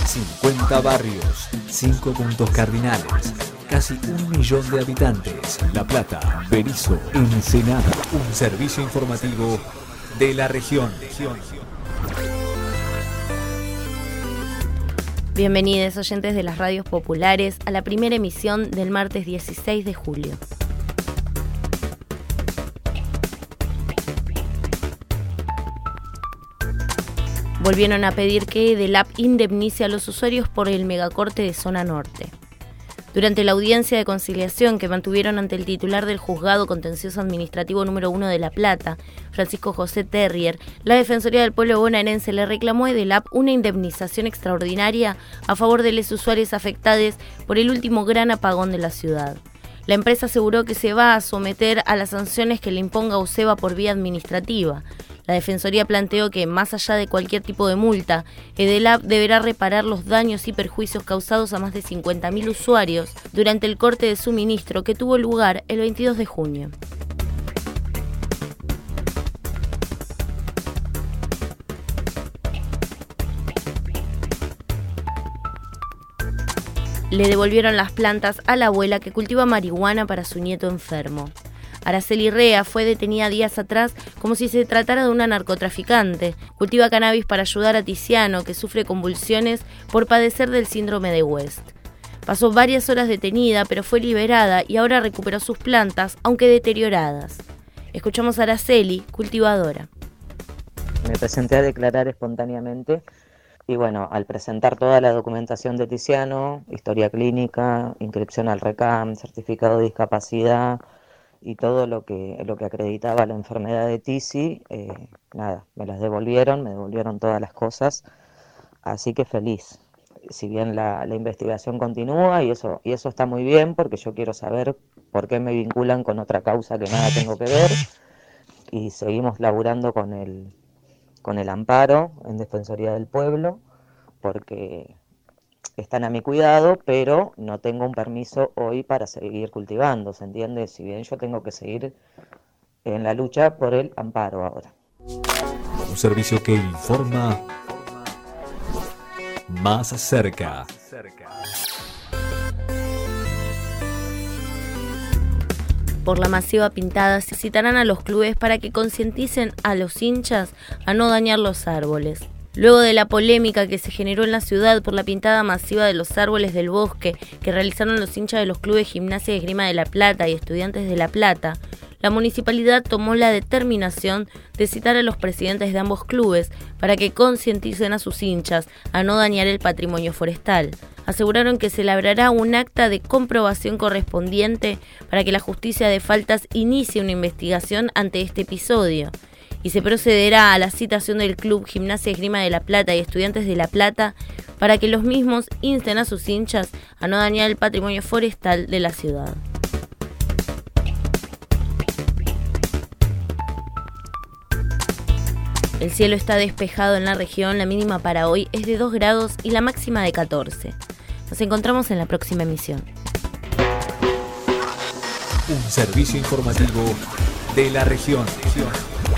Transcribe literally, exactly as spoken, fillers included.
cincuenta barrios, cinco puntos cardinales, casi un millón de habitantes. La Plata, Berisso, Ensenada. Un servicio informativo de la región. Bienvenidos oyentes de las radios populares a la primera emisión del martes dieciséis de julio. Volvieron a pedir que EDELAP indemnice a los usuarios por el megacorte de zona norte. Durante la audiencia de conciliación que mantuvieron ante el titular del Juzgado Contencioso Administrativo número uno de La Plata, Francisco José Terrier, la Defensoría del Pueblo bonaerense le reclamó a EDELAP una indemnización extraordinaria a favor de los usuarios afectados por el último gran apagón de la ciudad. La empresa aseguró que se va a someter a las sanciones que le imponga UCEBA por vía administrativa. La Defensoría planteó que, más allá de cualquier tipo de multa, EDELAP deberá reparar los daños y perjuicios causados a más de cincuenta mil usuarios durante el corte de suministro que tuvo lugar el veintidós de junio. Le devolvieron las plantas a la abuela que cultiva marihuana para su nieto enfermo. Araceli Rea fue detenida días atrás como si se tratara de una narcotraficante. Cultiva cannabis para ayudar a Tiziano, que sufre convulsiones por padecer del síndrome de West. Pasó varias horas detenida, pero fue liberada y ahora recuperó sus plantas, aunque deterioradas. Escuchamos a Araceli, cultivadora. Me presenté a declarar espontáneamente y bueno, al presentar toda la documentación de Tiziano, historia clínica, inscripción al RECAM, certificado de discapacidad y todo lo que lo que acreditaba la enfermedad de Tizi, eh, nada, me las devolvieron, me devolvieron todas las cosas, así que feliz. Si bien la, la investigación continúa y eso y eso está muy bien, porque yo quiero saber por qué me vinculan con otra causa que nada tengo que ver, y seguimos laburando con el con el amparo en Defensoría del Pueblo, porque están a mi cuidado, pero no tengo un permiso hoy para seguir cultivando, ¿se entiende? Si bien yo tengo que seguir en la lucha por el amparo ahora. Un servicio que informa más cerca. Por la masiva pintada se citarán a los clubes para que concienticen a los hinchas a no dañar los árboles. Luego de la polémica que se generó en la ciudad por la pintada masiva de los árboles del bosque que realizaron los hinchas de los clubes Gimnasia y Esgrima de La Plata y Estudiantes de La Plata, la municipalidad tomó la determinación de citar a los presidentes de ambos clubes para que concienticen a sus hinchas a no dañar el patrimonio forestal. Aseguraron que se elaborará un acta de comprobación correspondiente para que la justicia de faltas inicie una investigación ante este episodio. Y se procederá a la citación del Club Gimnasia y Esgrima de La Plata y Estudiantes de La Plata para que los mismos insten a sus hinchas a no dañar el patrimonio forestal de la ciudad. El cielo está despejado en la región, la mínima para hoy es de dos grados y la máxima de catorce. Nos encontramos en la próxima emisión. Un servicio informativo de la región.